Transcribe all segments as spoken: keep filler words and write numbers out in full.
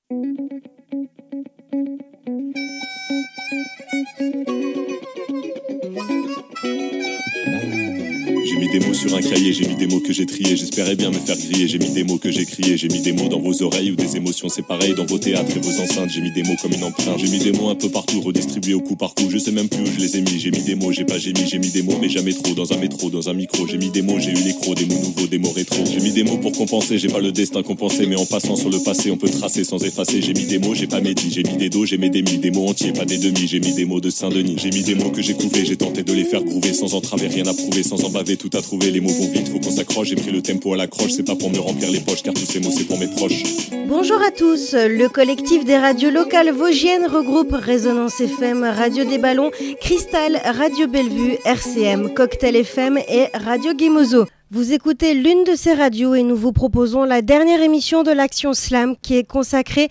J'ai mis des mots sur un cahier, j'ai mis des mots que j'ai triés. J'espérais bien me faire griller, j'ai mis des mots que j'ai criés. J'ai mis des mots dans vos oreilles ou des émotions, c'est pareil. Dans vos théâtres et vos enceintes, j'ai mis des mots comme une empreinte. J'ai mis des mots un peu partout, redistribués au coup par coup. Je sais même plus où je les ai mis, j'ai mis des mots, j'ai pas j'ai mis. J'ai mis des mots mais jamais trop, dans un métro, dans un micro. J'ai mis des mots, j'ai eu les crocs, des mots nouveaux, des mots rétro. J'ai mis des mots pour compenser, j'ai pas le destin compensé. Mais en passant sur le passé, on peut tracer sans effacer. J'ai mis des mots, j'ai pas médit, j'ai mis des dos, j'ai mis des mi. Des mots entiers, pas des demi, j'ai mis des mots de Saint-Denis. J'ai mis des mots que j'ai couvés, j'ai tenté de les faire groover. Sans entraver, rien à prouver, sans en baver, tout à trouver. Les mots vont vite, faut qu'on s'accroche. J'ai pris le tempo à l'accroche, c'est pas pour me remplir les poches, car tous ces mots c'est pour mes proches. Bonjour à tous, le collectif des radios locales vosgiennes regroupe Résonance F M, Radio des Ballons, Cristal, Radio Bellevue, R C M, Cocktail F M et Radio Guémozo. Vous écoutez l'une de ces radios et nous vous proposons la dernière émission de l'Action Slam qui est consacrée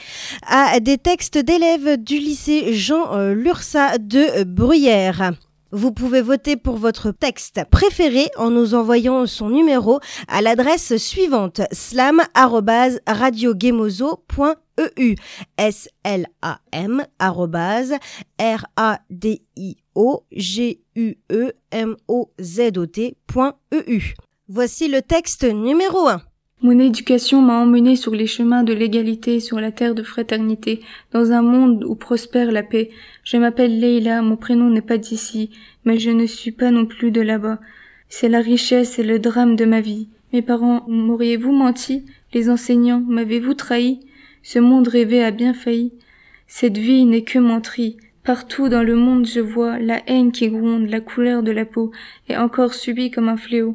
à des textes d'élèves du lycée Jean euh, Lursa de Bruyères. Vous pouvez voter pour votre texte préféré en nous envoyant son numéro à l'adresse suivante slam arobase radio guémozo point e u s l a m arobase r a d i o g u e m o z o t point e u. Voici le texte numéro un. Mon éducation m'a emmené sur les chemins de l'égalité, sur la terre de fraternité, dans un monde où prospère la paix. Je m'appelle Leïla, mon prénom n'est pas d'ici, mais je ne suis pas non plus de là-bas. C'est la richesse et le drame de ma vie. Mes parents, m'auriez-vous menti? Les enseignants, m'avez-vous trahi? Ce monde rêvé a bien failli. Cette vie n'est que menterie. Partout dans le monde je vois la haine qui gronde, la couleur de la peau est encore subie comme un fléau.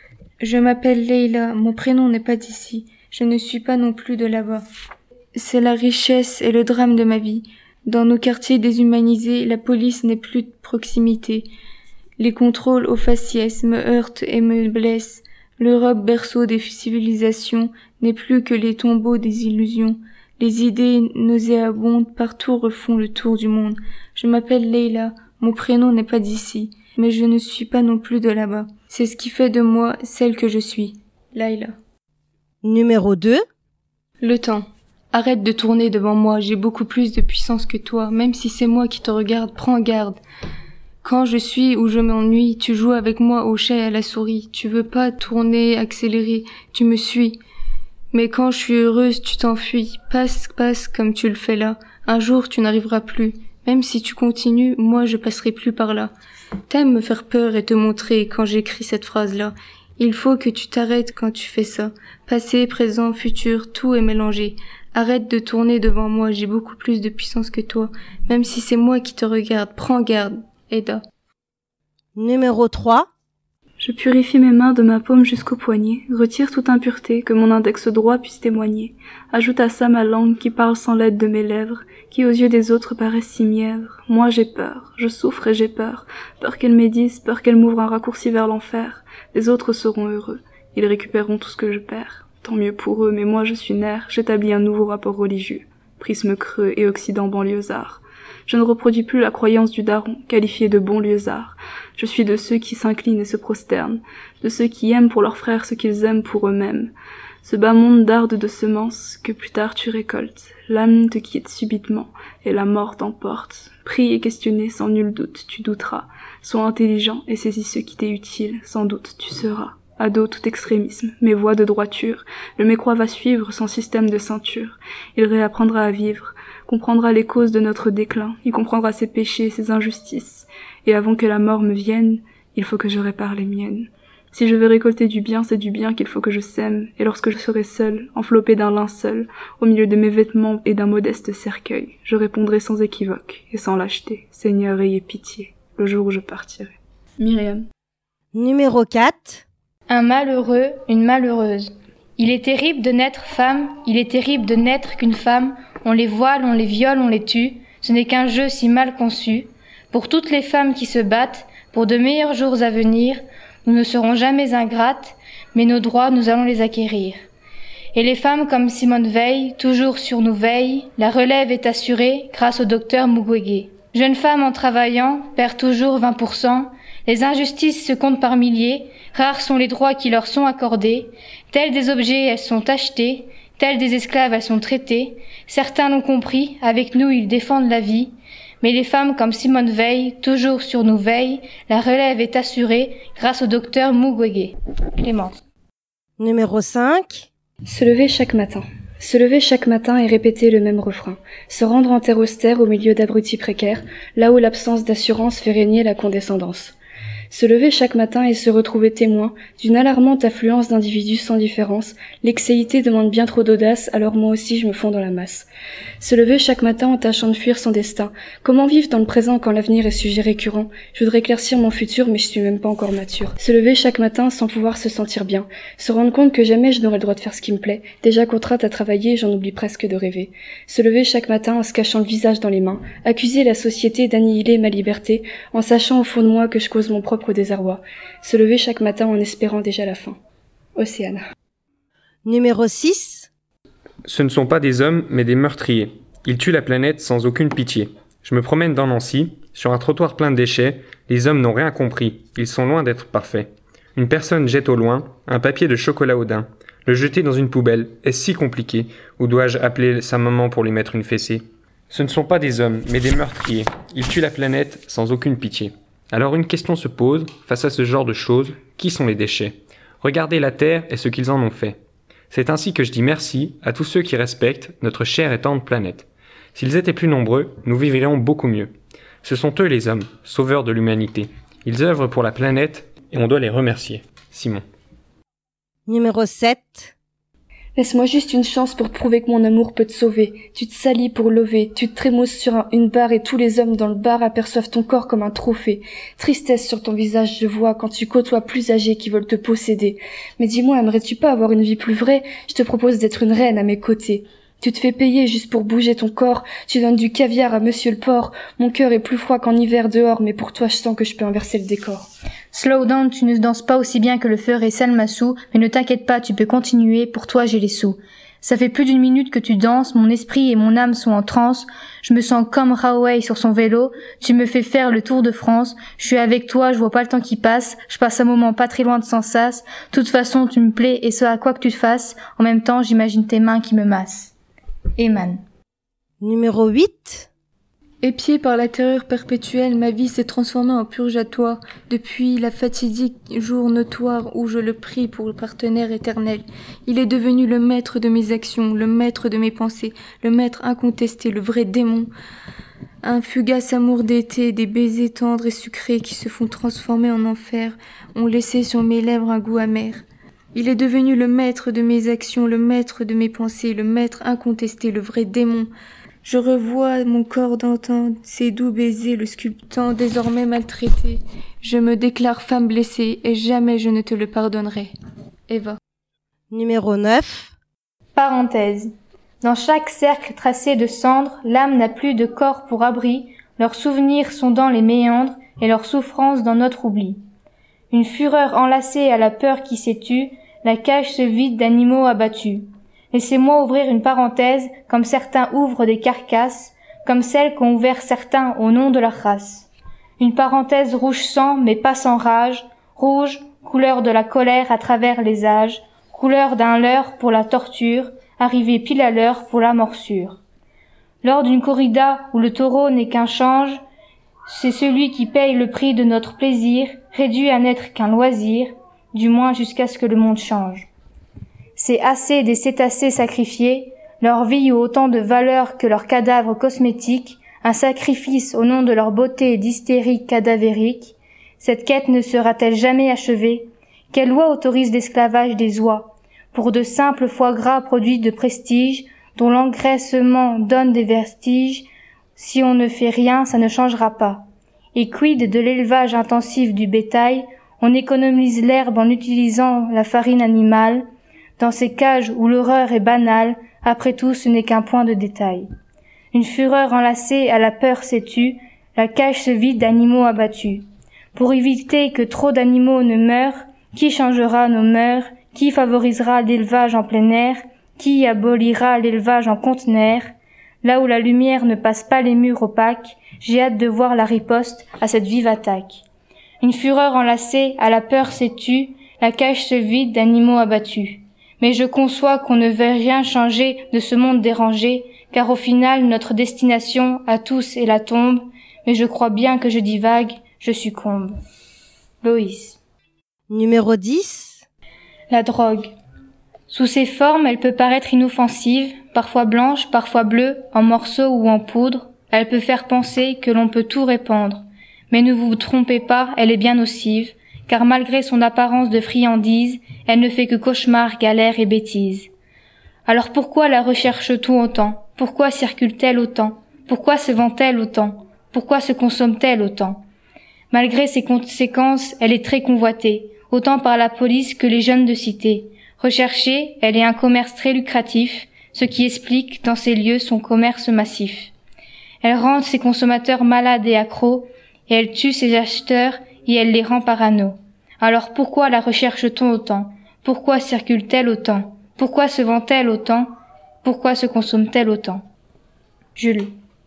Je m'appelle Leïla, mon prénom n'est pas d'ici, je ne suis pas non plus de là-bas. C'est la richesse et le drame de ma vie. Dans nos quartiers déshumanisés, la police n'est plus de proximité. Les contrôles au faciès me heurtent et me blessent. L'Europe, berceau des civilisations, n'est plus que les tombeaux des illusions. Les idées nauséabondes partout refont le tour du monde. Je m'appelle Leïla, mon prénom n'est pas d'ici, mais je ne suis pas non plus de là-bas. C'est ce qui fait de moi celle que je suis. Laïla. Numéro deux. Le temps. Arrête de tourner devant moi, j'ai beaucoup plus de puissance que toi, même si c'est moi qui te regarde, prends garde. Quand je suis ou je m'ennuie, tu joues avec moi au chat et à la souris. Tu veux pas tourner, accélérer, tu me suis. Mais quand je suis heureuse, tu t'enfuis. Passe, passe comme tu le fais là. Un jour, tu n'arriveras plus. Même si tu continues, moi je passerai plus par là. T'aimes me faire peur et te montrer quand j'écris cette phrase-là. Il faut que tu t'arrêtes quand tu fais ça. Passé, présent, futur, tout est mélangé. Arrête de tourner devant moi, j'ai beaucoup plus de puissance que toi. Même si c'est moi qui te regarde, prends garde. Eda. Numéro trois. Je purifie mes mains de ma paume jusqu'au poignet, retire toute impureté que mon index droit puisse témoigner. Ajoute à ça ma langue qui parle sans l'aide de mes lèvres, qui aux yeux des autres paraissent si mièvres. Moi j'ai peur, je souffre et j'ai peur, peur qu'elle médise, peur qu'elle m'ouvre un raccourci vers l'enfer. Les autres seront heureux, ils récupéreront tout ce que je perds. Tant mieux pour eux, mais moi je suis nerf, j'établis un nouveau rapport religieux. Prisme creux et Occident banlieusard. Je ne reproduis plus la croyance du daron, qualifié de bon lieuesard. Je suis de ceux qui s'inclinent et se prosternent, de ceux qui aiment pour leurs frères ce qu'ils aiment pour eux-mêmes. Ce bas monde darde de semences que plus tard tu récoltes. L'âme te quitte subitement, et la mort t'emporte. Prie et questionné, sans nul doute, tu douteras. Sois intelligent et saisis ce qui t'est utile, sans doute tu seras. Ado tout extrémisme, mes voies de droiture, le mécroix va suivre sans système de ceinture. Il réapprendra à vivre, comprendra les causes de notre déclin, il comprendra ses péchés, ses injustices. Et avant que la mort me vienne, il faut que je répare les miennes. Si je veux récolter du bien, c'est du bien qu'il faut que je sème, et lorsque je serai seule, enveloppée d'un linceul, au milieu de mes vêtements et d'un modeste cercueil, je répondrai sans équivoque et sans lâcheté, Seigneur, ayez pitié, le jour où je partirai. Myriam. Numéro quatre. Un malheureux, une malheureuse. Il est terrible de naître femme, il est terrible de naître qu'une femme, on les voile, on les viole, on les tue, ce n'est qu'un jeu si mal conçu. Pour toutes les femmes qui se battent, pour de meilleurs jours à venir, nous ne serons jamais ingrates, mais nos droits, nous allons les acquérir. Et les femmes comme Simone Veil, toujours sur nos veilles, la relève est assurée grâce au docteur Mukwege. Jeune femme en travaillant, perd toujours vingt pour cent, les injustices se comptent par milliers, rares sont les droits qui leur sont accordés, tels des objets elles sont achetées, Telles des esclaves, elles sont traitées. Certains l'ont compris, avec nous ils défendent la vie. Mais les femmes comme Simone Veil, toujours sur nos veilles, la relève est assurée grâce au docteur Mukwege. Clémence. Numéro cinq. Se lever chaque matin. Se lever chaque matin et répéter le même refrain. Se rendre en terre austère au milieu d'abrutis précaires, là où l'absence d'assurance fait régner la condescendance. Se lever chaque matin et se retrouver témoin d'une alarmante affluence d'individus sans différence, l'excéité demande bien trop d'audace, alors moi aussi je me fonds dans la masse. Se lever chaque matin en tâchant de fuir son destin. Comment vivre dans le présent quand l'avenir est sujet récurrent? Je voudrais éclaircir mon futur, mais je suis même pas encore mature. Se lever chaque matin sans pouvoir se sentir bien. Se rendre compte que jamais je n'aurai le droit de faire ce qui me plaît. Déjà contrainte à travailler, j'en oublie presque de rêver. Se lever chaque matin en se cachant le visage dans les mains. Accuser la société d'annihiler ma liberté, en sachant au fond de moi que je cause mon propre au désarroi. Se lever chaque matin en espérant déjà la fin. Océane. Numéro six. Ce ne sont pas des hommes, mais des meurtriers. Ils tuent la planète sans aucune pitié. Je me promène dans Nancy, sur un trottoir plein de déchets. Les hommes n'ont rien compris. Ils sont loin d'être parfaits. Une personne jette au loin un papier de chocolat au daim. Le jeter dans une poubelle, est-ce si compliqué? Ou dois-je appeler sa maman pour lui mettre une fessée? Ce ne sont pas des hommes, mais des meurtriers. Ils tuent la planète sans aucune pitié. Alors une question se pose, face à ce genre de choses, qui sont les déchets? Regardez la Terre et ce qu'ils en ont fait. C'est ainsi que je dis merci à tous ceux qui respectent notre chère et tendre planète. S'ils étaient plus nombreux, nous vivrions beaucoup mieux. Ce sont eux les hommes, sauveurs de l'humanité. Ils œuvrent pour la planète et on doit les remercier. Simon. Numéro sept. Laisse-moi juste une chance pour prouver que mon amour peut te sauver. Tu te salis pour lever, tu te trémousses sur un, une barre et tous les hommes dans le bar aperçoivent ton corps comme un trophée. Tristesse sur ton visage je vois quand tu côtoies plus âgés qui veulent te posséder. Mais dis-moi, aimerais-tu pas avoir une vie plus vraie? Je te propose d'être une reine à mes côtés. Tu te fais payer juste pour bouger ton corps, tu donnes du caviar à monsieur le porc. Mon cœur est plus froid qu'en hiver dehors, mais pour toi je sens que je peux inverser le décor. Slow down, tu ne danses pas aussi bien que le ferait Salmassou, mais ne t'inquiète pas, tu peux continuer, pour toi j'ai les sous. Ça fait plus d'une minute que tu danses, mon esprit et mon âme sont en transe, je me sens comme Raoul sur son vélo, tu me fais faire le tour de France, je suis avec toi, je vois pas le temps qui passe, je passe un moment pas très loin de Sansas, toute façon tu me plais et ce à quoi que tu te fasses, en même temps j'imagine tes mains qui me massent. Eman. Numéro huit. Épiée par la terreur perpétuelle, ma vie s'est transformée en purgatoire, depuis la fatidique jour notoire où je le prie pour le partenaire éternel. Il est devenu le maître de mes actions, le maître de mes pensées, le maître incontesté, le vrai démon. Un fugace amour d'été, des baisers tendres et sucrés qui se font transformer en enfer, ont laissé sur mes lèvres un goût amer. Il est devenu le maître de mes actions, le maître de mes pensées, le maître incontesté, le vrai démon. Je revois mon corps d'antan, ses doux baisers le sculptant, désormais maltraité. Je me déclare femme blessée, et jamais je ne te le pardonnerai. Eva. Numéro neuf. Parenthèse. Dans chaque cercle tracé de cendres, l'âme n'a plus de corps pour abri, leurs souvenirs sont dans les méandres, et leurs souffrances dans notre oubli. Une fureur enlacée à la peur qui s'est tue, la cage se vide d'animaux abattus. Laissez-moi ouvrir une parenthèse, comme certains ouvrent des carcasses, comme celles qu'ont ouvert certains au nom de leur race. Une parenthèse rouge sang, mais pas sans rage, rouge, couleur de la colère à travers les âges, couleur d'un leurre pour la torture, arrivé pile à l'heure pour la morsure. Lors d'une corrida où le taureau n'est qu'un change, c'est celui qui paye le prix de notre plaisir, réduit à n'être qu'un loisir, du moins jusqu'à ce que le monde change. C'est assez des cétacés sacrifiés, leur vie eut autant de valeur que leurs cadavres cosmétiques, un sacrifice au nom de leur beauté d'hystérie cadavérique. Cette quête ne sera-t-elle jamais achevée? Quelle loi autorise l'esclavage des oies? Pour de simples foie gras produits de prestige, dont l'engraissement donne des vestiges, si on ne fait rien, ça ne changera pas. Et quid de l'élevage intensif du bétail? On économise l'herbe en utilisant la farine animale. Dans ces cages où l'horreur est banale, après tout ce n'est qu'un point de détail. Une fureur enlacée à la peur s'est tue, la cage se vide d'animaux abattus. Pour éviter que trop d'animaux ne meurent, qui changera nos mœurs? Qui favorisera l'élevage en plein air? Qui abolira l'élevage en conteneur? Là où la lumière ne passe pas les murs opaques, j'ai hâte de voir la riposte à cette vive attaque. Une fureur enlacée à la peur s'est tue, la cage se vide d'animaux abattus. Mais je conçois qu'on ne veuille rien changer de ce monde dérangé, car au final notre destination à tous est la tombe, mais je crois bien que je divague, je succombe. Loïs. Numéro dix. La drogue. Sous ses formes, elle peut paraître inoffensive, parfois blanche, parfois bleue, en morceaux ou en poudre. Elle peut faire penser que l'on peut tout répandre. Mais ne vous trompez pas, elle est bien nocive, car malgré son apparence de friandise, elle ne fait que cauchemar, galère et bêtises. Alors pourquoi la recherche-t-on autant? Pourquoi circule-t-elle autant? Pourquoi se vend-elle autant? Pourquoi se consomme-t-elle autant? Malgré ses conséquences, elle est très convoitée, autant par la police que les jeunes de cité. Recherchée, elle est un commerce très lucratif, ce qui explique dans ces lieux son commerce massif. Elle rend ses consommateurs malades et accros, et elle tue ses acheteurs et elle les rend parano. Alors pourquoi la recherche-t-on autant? Pourquoi circule-t-elle autant? Pourquoi se vend-elle autant? Pourquoi se consomme-t-elle autant? Jules.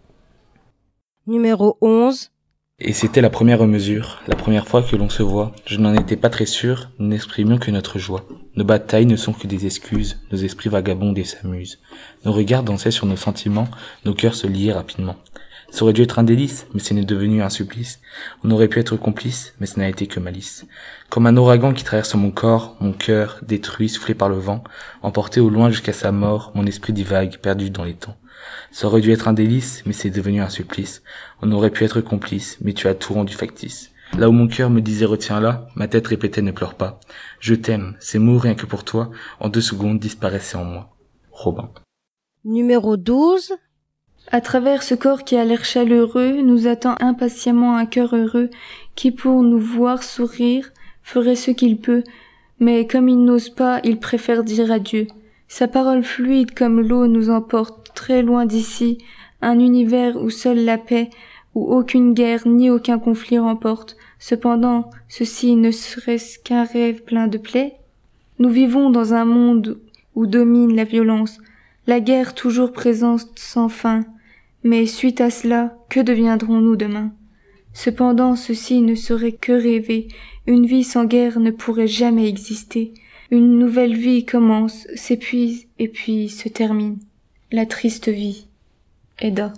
Numéro onze. Et c'était la première mesure, la première fois que l'on se voit. Je n'en étais pas très sûr, nous n'exprimions que notre joie. Nos batailles ne sont que des excuses, nos esprits vagabondent et s'amusent. Nos regards dansaient sur nos sentiments, nos cœurs se liaient rapidement. Ça aurait dû être un délice, mais ce n'est devenu un supplice. On aurait pu être complice, mais ce n'a été que malice. Comme un ouragan qui traverse mon corps, mon cœur, détruit, soufflé par le vent, emporté au loin jusqu'à sa mort, mon esprit divague, perdu dans les temps. Ça aurait dû être un délice, mais c'est devenu un supplice. On aurait pu être complice, mais tu as tout rendu factice. Là où mon cœur me disait retiens-la, ma tête répétait ne pleure pas. Je t'aime, ces mots rien que pour toi, en deux secondes disparaissaient en moi. Robin. Numéro douze. À travers ce corps qui a l'air chaleureux, nous attend impatiemment un cœur heureux, qui pour nous voir sourire, ferait ce qu'il peut, mais comme il n'ose pas, il préfère dire adieu. Sa parole fluide comme l'eau nous emporte très loin d'ici, un univers où seule la paix, où aucune guerre ni aucun conflit remporte. Cependant, ceci ne serait-ce qu'un rêve plein de plaies. Nous vivons dans un monde où domine la violence, la guerre toujours présente sans fin. Mais suite à cela, que deviendrons-nous demain? Cependant, ceci ne serait que rêver. Une vie sans guerre ne pourrait jamais exister. Une nouvelle vie commence, s'épuise et puis se termine. La triste vie. Eda.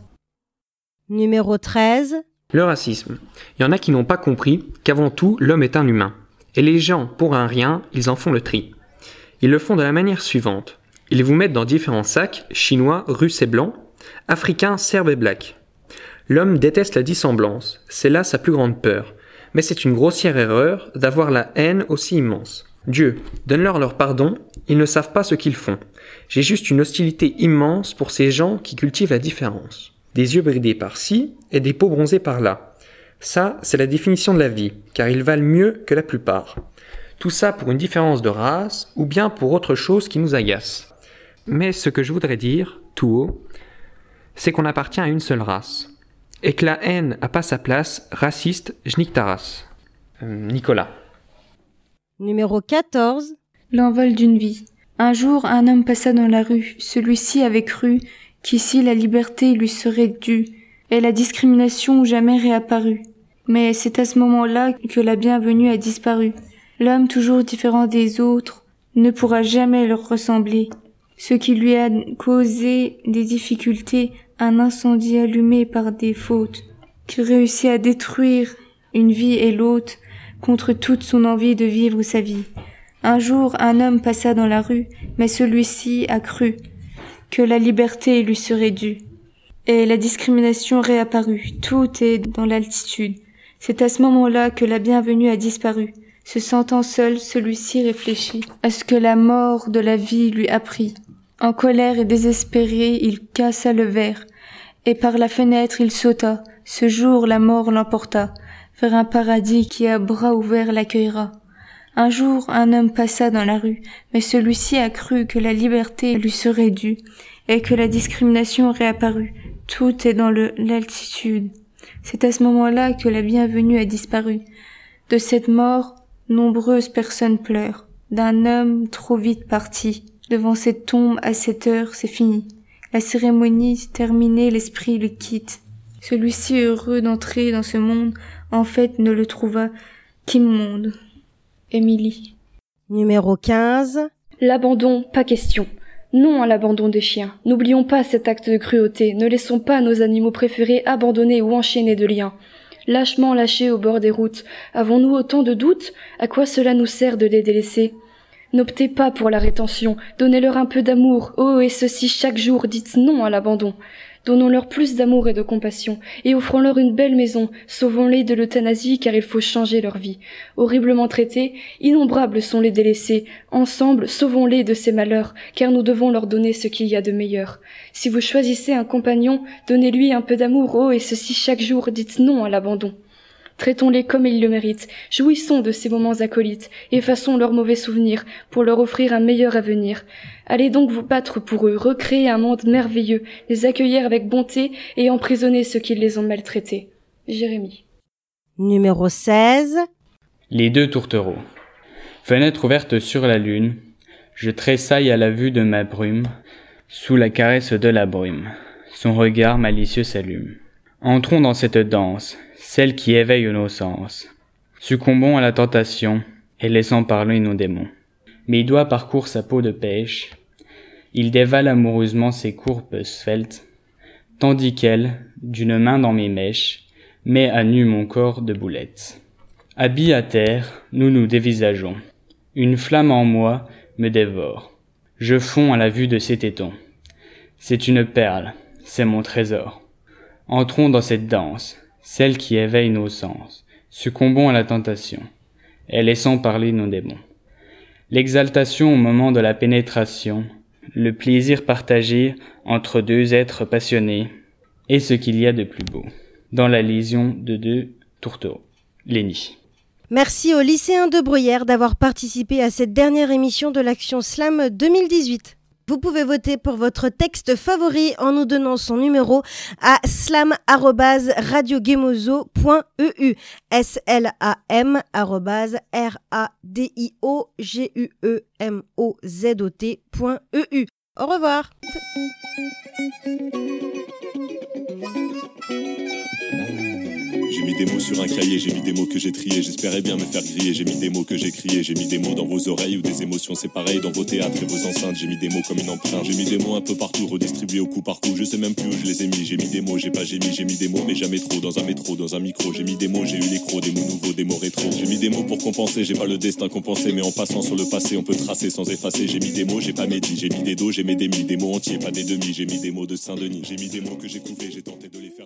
Numéro treize. Le racisme. Il y en a qui n'ont pas compris qu'avant tout, l'homme est un humain. Et les gens, pour un rien, ils en font le tri. Ils le font de la manière suivante. Ils vous mettent dans différents sacs, chinois, russes et blancs, africains, serbes et blacks. L'homme déteste la dissemblance, c'est là sa plus grande peur. Mais c'est une grossière erreur d'avoir la haine aussi immense. Dieu, donne-leur leur pardon, ils ne savent pas ce qu'ils font. J'ai juste une hostilité immense pour ces gens qui cultivent la différence. Des yeux bridés par-ci et des peaux bronzées par-là. Ça, c'est la définition de la vie, car ils valent mieux que la plupart. Tout ça pour une différence de race, ou bien pour autre chose qui nous agace. Mais ce que je voudrais dire, tout haut, c'est qu'on appartient à une seule race. Et que la haine n'a pas sa place, raciste, j'nique ta race. Euh, Nicolas. Numéro quatorze. L'envol d'une vie. Un jour, un homme passa dans la rue. Celui-ci avait cru qu'ici la liberté lui serait due, et la discrimination jamais réapparue. Mais c'est à ce moment-là que la bienvenue a disparu. L'homme, toujours différent des autres, ne pourra jamais leur ressembler. Ce qui lui a causé des difficultés, un incendie allumé par des fautes, qui réussit à détruire une vie et l'autre contre toute son envie de vivre sa vie. Un jour, un homme passa dans la rue, mais celui-ci a cru que la liberté lui serait due. Et la discrimination réapparut. Tout est dans l'altitude. C'est à ce moment-là que la bienvenue a disparu. Se sentant seul, celui-ci réfléchit à ce que la mort de la vie lui apprit. En colère et désespéré, il cassa le verre, et par la fenêtre il sauta. Ce jour, la mort l'emporta vers un paradis qui à bras ouverts l'accueillera. Un jour, un homme passa dans la rue, mais celui-ci a cru que la liberté lui serait due, et que la discrimination réapparut. Tout est dans le, l'altitude. C'est à ce moment-là que la bienvenue a disparu. De cette mort, nombreuses personnes pleurent. D'un homme trop vite parti. Devant cette tombe, à cette heure, c'est fini. La cérémonie terminée, l'esprit le quitte. Celui-ci heureux d'entrer dans ce monde, en fait, ne le trouva qu'immonde. Émilie. Numéro quinze. L'abandon, pas question. Non à l'abandon des chiens. N'oublions pas cet acte de cruauté. Ne laissons pas nos animaux préférés abandonnés ou enchaînés de liens. Lâchement lâchés au bord des routes. Avons-nous autant de doutes? À quoi cela nous sert de les délaisser? N'optez pas pour la rétention. Donnez-leur un peu d'amour. Oh, et ceci chaque jour. Dites non à l'abandon. Donnons-leur plus d'amour et de compassion, et offrons-leur une belle maison, sauvons-les de l'euthanasie car il faut changer leur vie. Horriblement traités, innombrables sont les délaissés, ensemble sauvons-les de ces malheurs, car nous devons leur donner ce qu'il y a de meilleur. Si vous choisissez un compagnon, donnez-lui un peu d'amour, oh et ceci chaque jour, dites non à l'abandon. Traitons-les comme ils le méritent, jouissons de ces moments acolytes, effaçons leurs mauvais souvenirs pour leur offrir un meilleur avenir. Allez donc vous battre pour eux, recréer un monde merveilleux, les accueillir avec bonté et emprisonner ceux qui les ont maltraités. Jérémie. Numéro seize. Les deux tourtereaux. Fenêtre ouverte sur la lune, je tressaille à la vue de ma brume, sous la caresse de la brume. Son regard malicieux s'allume. Entrons dans cette danse, celle qui éveille nos sens. Succombons à la tentation et laissant parler nos démons. Mes doigts parcourent sa peau de pêche. Il dévale amoureusement ses courbes sveltes, tandis qu'elle, d'une main dans mes mèches, met à nu mon corps de boulettes. Habillés à terre, nous nous dévisageons. Une flamme en moi me dévore. Je fonds à la vue de ses tétons. C'est une perle, c'est mon trésor. Entrons dans cette danse, celle qui éveille nos sens. Succombons à la tentation, et laissons parler nos démons. L'exaltation au moment de la pénétration, le plaisir partagé entre deux êtres passionnés, est ce qu'il y a de plus beau. Dans la lésion de deux tourtereaux. Lénie. Merci aux lycéens de Bruyères d'avoir participé à cette dernière émission de l'Action Slam deux mille dix-huit. Vous pouvez voter pour votre texte favori en nous donnant son numéro à slam arobase radiogemozo point e u. S L A M arobase R A D I O G U E M O Z O T point E U. Au revoir. J'ai mis des mots sur un cahier, j'ai mis des mots que j'ai triés, j'espérais bien me faire griller, j'ai mis des mots que j'ai criés, j'ai mis des mots dans vos oreilles ou des émotions, c'est pareil dans vos théâtres et vos enceintes, j'ai mis des mots comme une empreinte, j'ai mis des mots un peu partout, redistribués au coup par coup, je sais même plus où je les ai mis, j'ai mis des mots, j'ai pas gémi, j'ai mis des mots mais jamais trop, dans un métro, dans un micro, j'ai mis des mots, j'ai eu les crocs, des mots nouveaux, des mots rétro, j'ai mis des mots pour compenser, j'ai pas le destin compensé, mais en passant sur le passé, on peut tracer sans effacer, j'ai mis des mots, j'ai pas médit, j'ai mis des dos, j'ai mis des mi, des mots entiers, pas des demi, j'ai mis des mots de Saint-Denis, j'ai mis des mots que j'ai couverts, j'ai tenté de les faire.